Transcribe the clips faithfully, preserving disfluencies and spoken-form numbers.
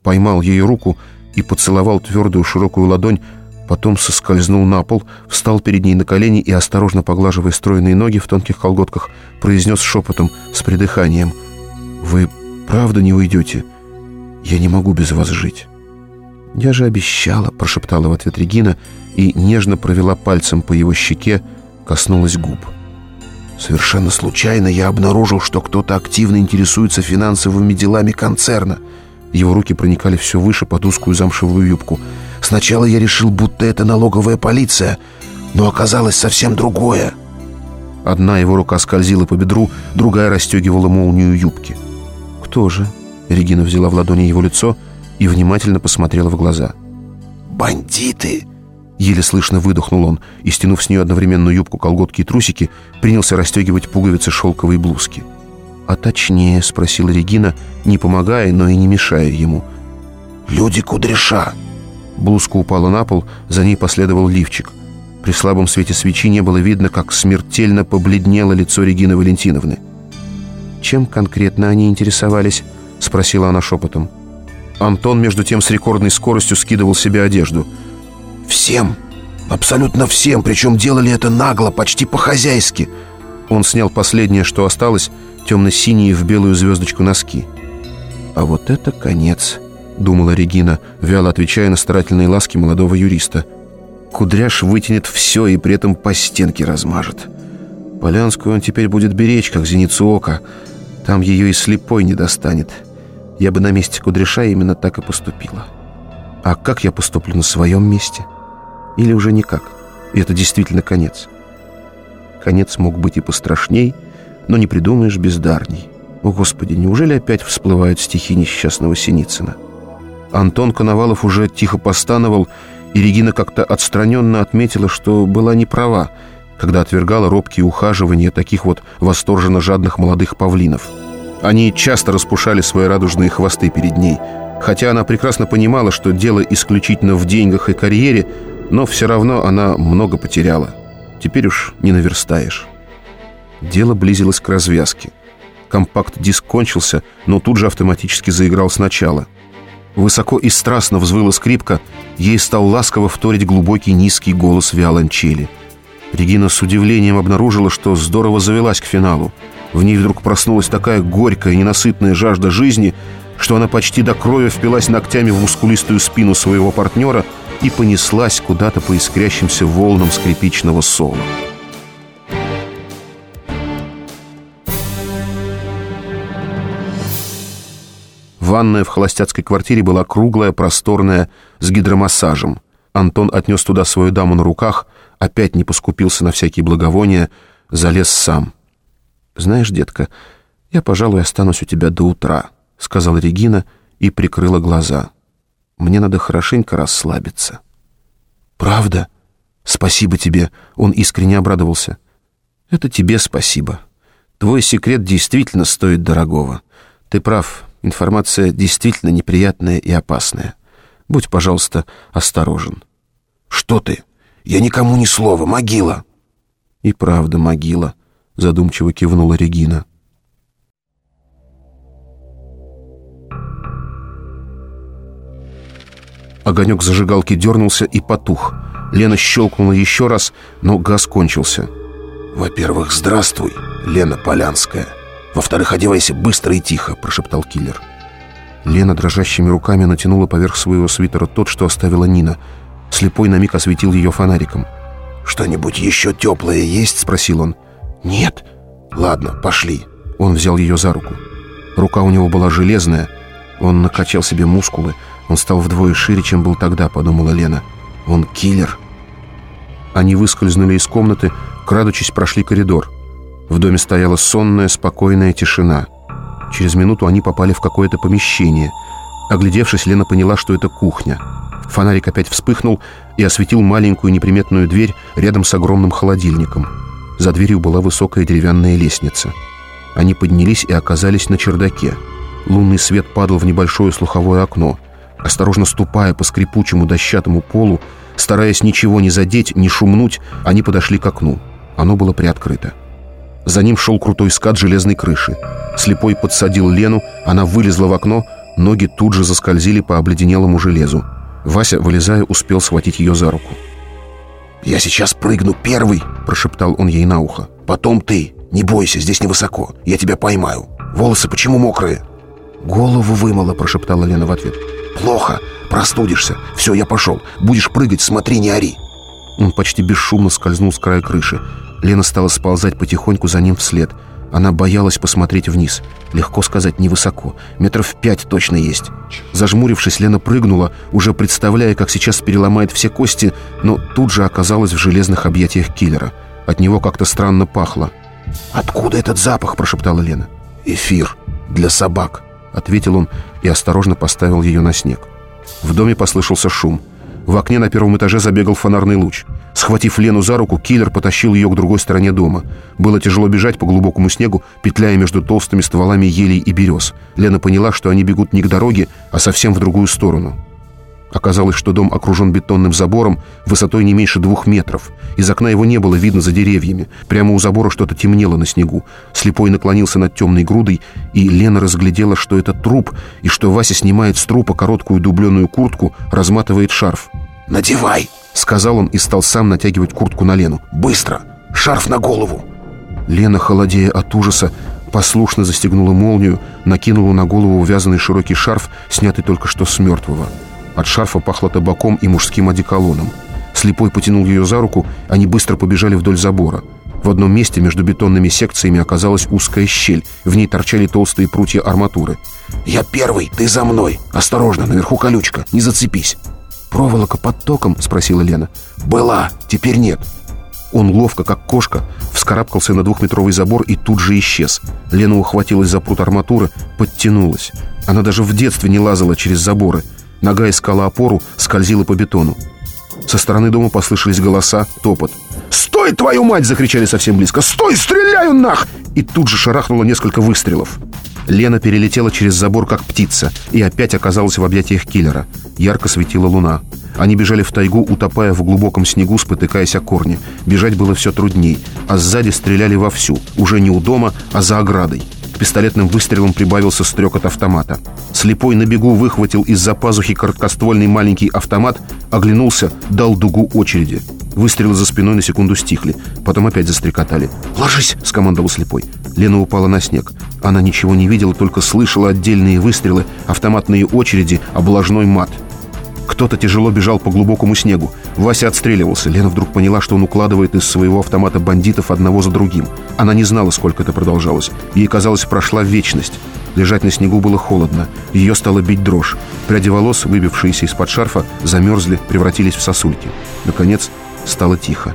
поймал ее руку и поцеловал твердую широкую ладонь, потом соскользнул на пол, встал перед ней на колени и, осторожно поглаживая стройные ноги в тонких колготках, произнес шепотом с придыханием: «Вы правда не уйдете? Я не могу без вас жить». «Я же обещала», — прошептала в ответ Регина и нежно провела пальцем по его щеке, коснулась губ. «Совершенно случайно я обнаружил, что кто-то активно интересуется финансовыми делами концерна». Его руки проникали все выше под узкую замшевую юбку. «Сначала я решил, будто это налоговая полиция, но оказалось совсем другое». Одна его рука скользила по бедру, другая расстегивала молнию юбки. «Кто же?» — Регина взяла в ладони его лицо и внимательно посмотрела в глаза. «Бандиты!» — еле слышно выдохнул он и, стянув с нее одновременную юбку, колготки и трусики, принялся расстегивать пуговицы шелковой блузки. «А точнее?» — спросила Регина, не помогая, но и не мешая ему. «Люди Кудряша!» Блузка упала на пол, за ней последовал лифчик. При слабом свете свечи не было видно, как смертельно побледнело лицо Регины Валентиновны. «Чем конкретно они интересовались?» — спросила она шепотом. Антон, между тем, с рекордной скоростью скидывал себе одежду. «Всем! Абсолютно всем! Причем делали это нагло, почти по-хозяйски!» Он снял последнее, что осталось, темно-синие в белую звездочку носки. «А вот это конец», — думала Регина, вяло отвечая на старательные ласки молодого юриста. «Кудряш вытянет все и при этом по стенке размажет. Полянскую он теперь будет беречь, как зеницу ока. Там ее и слепой не достанет. Я бы на месте Кудряша именно так и поступила. А как я поступлю на своем месте? Или уже никак? И это действительно конец. Конец мог быть и пострашней, но не придумаешь бездарней. О, Господи, неужели опять всплывают стихи несчастного Синицына?» Антон Коновалов уже тихо постановал, и Регина как-то отстраненно отметила, что была не права, когда отвергала робкие ухаживания таких вот восторженно жадных молодых павлинов. Они часто распушали свои радужные хвосты перед ней, хотя она прекрасно понимала, что дело исключительно в деньгах и карьере, но все равно она много потеряла. Теперь уж не наверстаешь. Дело близилось к развязке. Компакт-диск кончился, но тут же автоматически заиграл сначала. Высоко и страстно взвыла скрипка, ей стал ласково вторить глубокий низкий голос виолончели. Регина с удивлением обнаружила, что здорово завелась к финалу. В ней вдруг проснулась такая горькая, ненасытная жажда жизни, что она почти до крови впилась ногтями в мускулистую спину своего партнера и понеслась куда-то по искрящимся волнам скрипичного соло. Ванная в холостяцкой квартире была круглая, просторная, с гидромассажем. Антон отнес туда свою даму на руках, опять не поскупился на всякие благовония, залез сам. «Знаешь, детка, я, пожалуй, останусь у тебя до утра», — сказала Регина и прикрыла глаза. «Мне надо хорошенько расслабиться». «Правда? Спасибо тебе», — он искренне обрадовался. «Это тебе спасибо. Твой секрет действительно стоит дорогого. Ты прав, информация действительно неприятная и опасная. Будь, пожалуйста, осторожен». «Что ты? Я никому ни слова, могила». «И правда могила», — задумчиво кивнула Регина. Огонек зажигалки дернулся и потух. Лена щелкнула еще раз, но газ кончился. «Во-первых, здравствуй, Лена Полянская. Во-вторых, одевайся быстро и тихо», — прошептал киллер. Лена дрожащими руками натянула поверх своего свитера тот, что оставила Нина. Слепой на миг осветил ее фонариком. «Что-нибудь еще теплое есть?» — спросил он. «Нет». «Ладно, пошли». Он взял ее за руку. Рука у него была железная. Он накачал себе мускулы. Он стал вдвое шире, чем был тогда, подумала Лена. Он киллер. Они выскользнули из комнаты, крадучись, прошли коридор. В доме стояла сонная, спокойная тишина. Через минуту они попали в какое-то помещение. Оглядевшись, Лена поняла, что это кухня. Фонарик опять вспыхнул и осветил маленькую неприметную дверь рядом с огромным холодильником. За дверью была высокая деревянная лестница. Они поднялись и оказались на чердаке. Лунный свет падал в небольшое слуховое окно. Осторожно ступая по скрипучему дощатому полу, стараясь ничего не задеть, не шумнуть, они подошли к окну. Оно было приоткрыто. За ним шел крутой скат железной крыши. Слепой подсадил Лену, она вылезла в окно, Ноги тут же заскользили по обледенелому железу. Вася, вылезая, успел схватить ее за руку. «Я сейчас прыгну первый», — прошептал он ей на ухо. «Потом ты. Не бойся, здесь невысоко. Я тебя поймаю. Волосы почему мокрые?» «Голову вымыло», — прошептала Лена в ответ. «Плохо. Простудишься. Все, я пошел. Будешь прыгать, смотри, не ори». Он почти бесшумно скользнул с края крыши. Лена стала сползать потихоньку за ним вслед. Она боялась посмотреть вниз. Легко сказать, невысоко. Метров пять точно есть. Зажмурившись, Лена прыгнула, уже представляя, как сейчас переломает все кости, но тут же оказалась в железных объятиях киллера. От него как-то странно пахло. «Откуда этот запах?» – прошептала Лена. «Эфир. Для собак», — ответил он и осторожно поставил ее на снег. В доме послышался шум. В окне на первом этаже забегал фонарный луч. Схватив Лену за руку, киллер потащил ее к другой стороне дома. Было тяжело бежать по глубокому снегу, петляя между толстыми стволами елей и берез. Лена поняла, что они бегут не к дороге, а совсем в другую сторону. Оказалось, что дом окружен бетонным забором высотой не меньше двух метров. Из окна его не было видно за деревьями. Прямо у забора что-то темнело на снегу. Слепой наклонился над темной грудой, и Лена разглядела, что это труп, и что Вася снимает с трупа короткую дубленую куртку, разматывает шарф. «Надевай!» — сказал он и стал сам натягивать куртку на Лену. «Быстро! Шарф на голову!» Лена, холодея от ужаса, послушно застегнула молнию, накинула на голову вязаный широкий шарф, снятый только что с мертвого. От шарфа пахло табаком и мужским одеколоном. Слепой потянул ее за руку, они быстро побежали вдоль забора. В одном месте между бетонными секциями оказалась узкая щель. В ней торчали толстые прутья арматуры. «Я первый, ты за мной! Осторожно, наверху колючка, не зацепись!» «Проволока под током?» — спросила Лена. «Была, теперь нет». Он ловко, как кошка, вскарабкался на двухметровый забор и тут же исчез. Лена ухватилась за прут арматуры, подтянулась. Она даже в детстве не лазала через заборы. Нога искала опору, скользила по бетону. Со стороны дома послышались голоса, топот. «Стой, твою мать!» — закричали совсем близко. «Стой, стреляю нах!» И тут же шарахнуло несколько выстрелов. Лена перелетела через забор, как птица, и опять оказалась в объятиях киллера. Ярко светила луна. Они бежали в тайгу, утопая в глубоком снегу, спотыкаясь о корни. Бежать было все трудней, а сзади стреляли вовсю, уже не у дома, а за оградой. К пистолетным выстрелам прибавился стрекот автомата. Слепой на бегу выхватил из-за пазухи короткоствольный маленький автомат, оглянулся, дал дугу очереди. Выстрелы за спиной на секунду стихли, потом опять застрекотали. «Ложись!» — скомандовал слепой. Лена упала на снег. Она ничего не видела, только слышала отдельные выстрелы, автоматные очереди, облажной мат. Кто-то тяжело бежал по глубокому снегу. Вася отстреливался. Лена вдруг поняла, что он укладывает из своего автомата бандитов одного за другим. Она не знала, сколько это продолжалось. Ей казалось, прошла вечность. Лежать на снегу было холодно. Ее стало бить дрожь. Пряди волос, выбившиеся из-под шарфа, замерзли, превратились в сосульки. Наконец, стало тихо.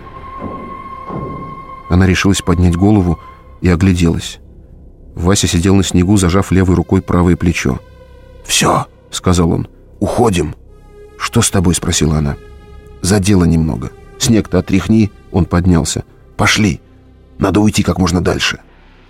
Она решилась поднять голову и огляделась. Вася сидел на снегу, зажав левой рукой правое плечо. «Все», — сказал он, — «уходим». «Что с тобой?» — спросила она. «Задело немного. Снег-то отряхни». Он поднялся. «Пошли. Надо уйти как можно дальше».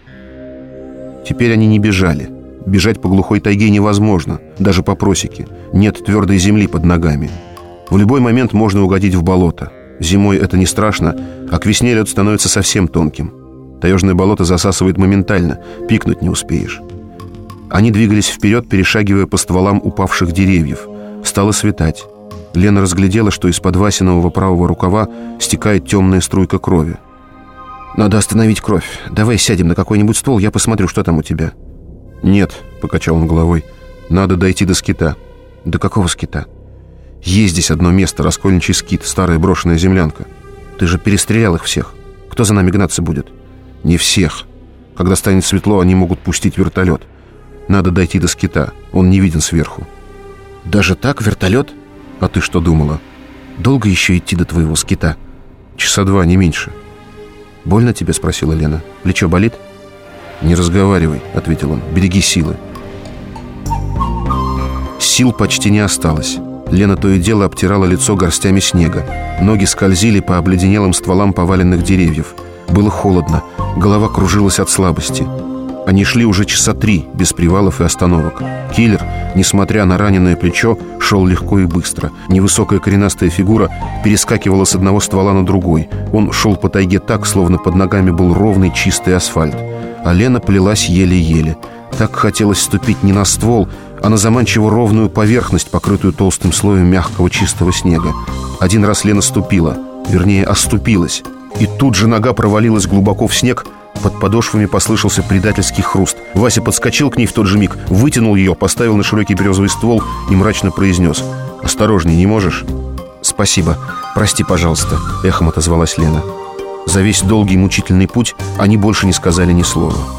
Теперь они не бежали. Бежать по глухой тайге невозможно, даже по просеке. Нет твердой земли под ногами. В любой момент можно угодить в болото. Зимой это не страшно, а к весне лед становится совсем тонким. Таежное болото засасывает моментально, пикнуть не успеешь. Они двигались вперед, перешагивая по стволам упавших деревьев. Стало светать. Лена разглядела, что из-под Васиного правого рукава стекает темная струйка крови. «Надо остановить кровь. Давай сядем на какой-нибудь ствол, я посмотрю, что там у тебя». «Нет», — покачал он головой, — «надо дойти до скита». «До какого скита?» «Есть здесь одно место, раскольничий скит, старая брошенная землянка. Ты же перестрелял их всех. Кто за нами гнаться будет?» «Не всех. Когда станет светло, они могут пустить вертолет. Надо дойти до скита, он не виден сверху». «Даже так, вертолет? А ты что думала? Долго еще идти до твоего скита?» «Часа два, не меньше». «Больно тебе?» — спросила Лена. «Плечо болит?» «Не разговаривай», — ответил он. «Береги силы». Сил почти не осталось. Лена то и дело обтирала лицо горстями снега. Ноги скользили по обледенелым стволам поваленных деревьев. Было холодно, голова кружилась от слабости. Они шли уже часа три, без привалов и остановок. Киллер, несмотря на раненое плечо, шел легко и быстро. Невысокая коренастая фигура перескакивала с одного ствола на другой. Он шел по тайге так, словно под ногами был ровный чистый асфальт. А Лена плелась еле-еле. Так хотелось ступить не на ствол, а на заманчиво ровную поверхность, покрытую толстым слоем мягкого чистого снега. Один раз Лена ступила, вернее, оступилась, и тут же нога провалилась глубоко в снег. Под подошвами послышался предательский хруст. Вася подскочил к ней в тот же миг, вытянул ее, поставил на широкий березовый ствол и мрачно произнес: «Осторожней, не можешь?» «Спасибо, прости, пожалуйста», — эхом отозвалась Лена. За весь долгий мучительный путь они больше не сказали ни слова.